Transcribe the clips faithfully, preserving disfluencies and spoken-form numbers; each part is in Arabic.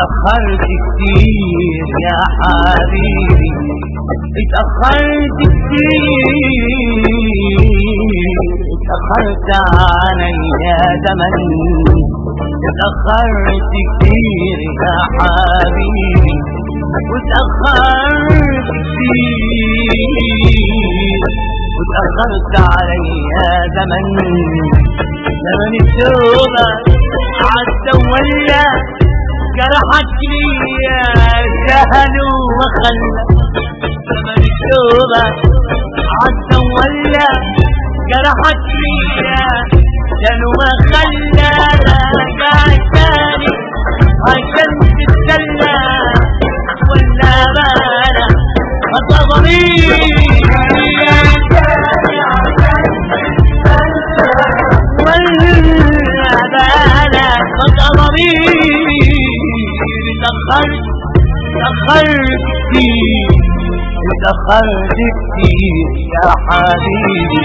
اتأخرت كتير يا حبيبي، اتأخرت كتير، اتأخرت عليا زمن، اتأخرت كتير يا حبيبي، واتأخرت كتير، واتأخرت عليا زمن. زمن التوبة عدى ولا جرحك ليا سهل وخلى. زمن التوبة عدى ولا جرحك ليا سهل وخلى. راجع تاني عشان تتسلى ولا بانا خطى ضميري ولا بانا خطى ضميري. اتأخرت اتأخرت كتير، اتأخرت كتير يا حبيبي.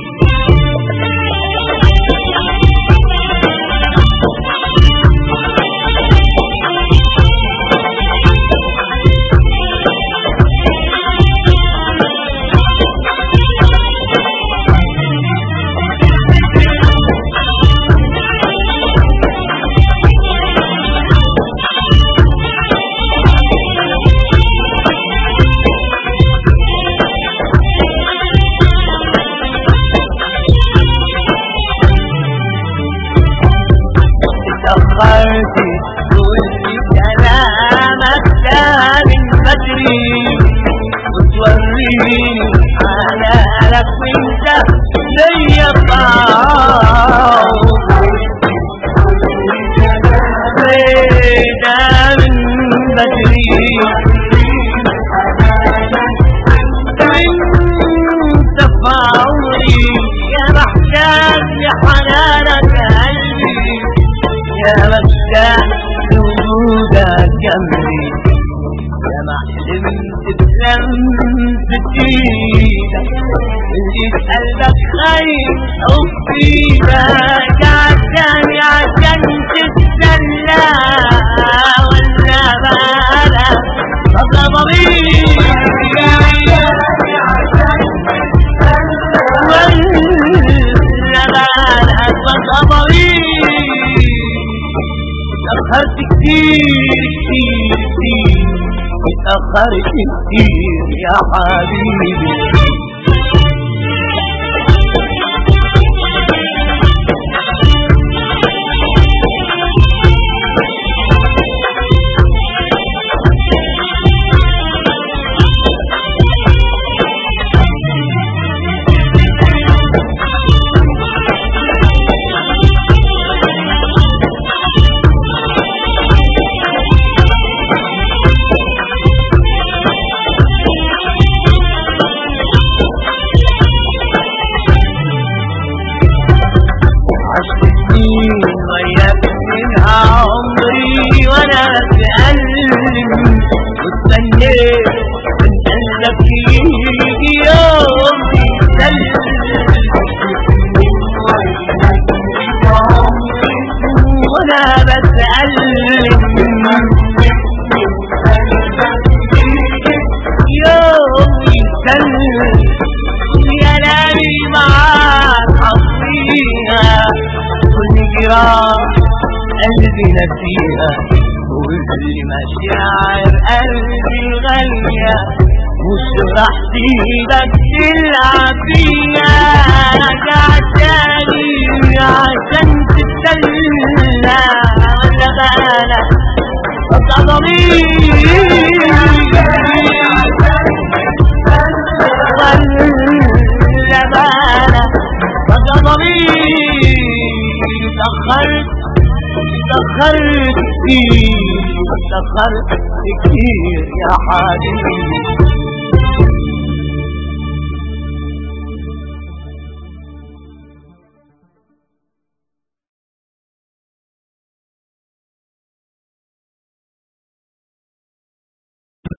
اتأخرت كل كلامك ده من بدري، وتوريني حلالك وانت ليا طعم. ده من بدري وانت في عمري يا محتاج لحنانك قلبي، يا مفتاح وجودك جنبي، يا ما حلمت بلمسة ايدك اللي قلبك خايف وفيدك. عشاني عشان تتسلى ولا بالك خطى ضميري ولا بالك خطى ضميري. اتأخرت كتير كتير كتير، اتأخرت كتير يا حبيبي. غيرت منها عمري وانا بتألم، واستنيت من قلبك يجي يوم يسلم، وانا بتألم يوم يسلم. يا لالي معاك حظيها كل جراح قلبي نسيها، كل مشاعر قلبي الغالية مش راح سيبك تلعب فيها. عشاني عشان تتسلى ولا بالك خطى ضميري ولا بالك خطى ضميري. اتأخرت اتأخرت كتير، اتأخرت كتير يا حبيبي.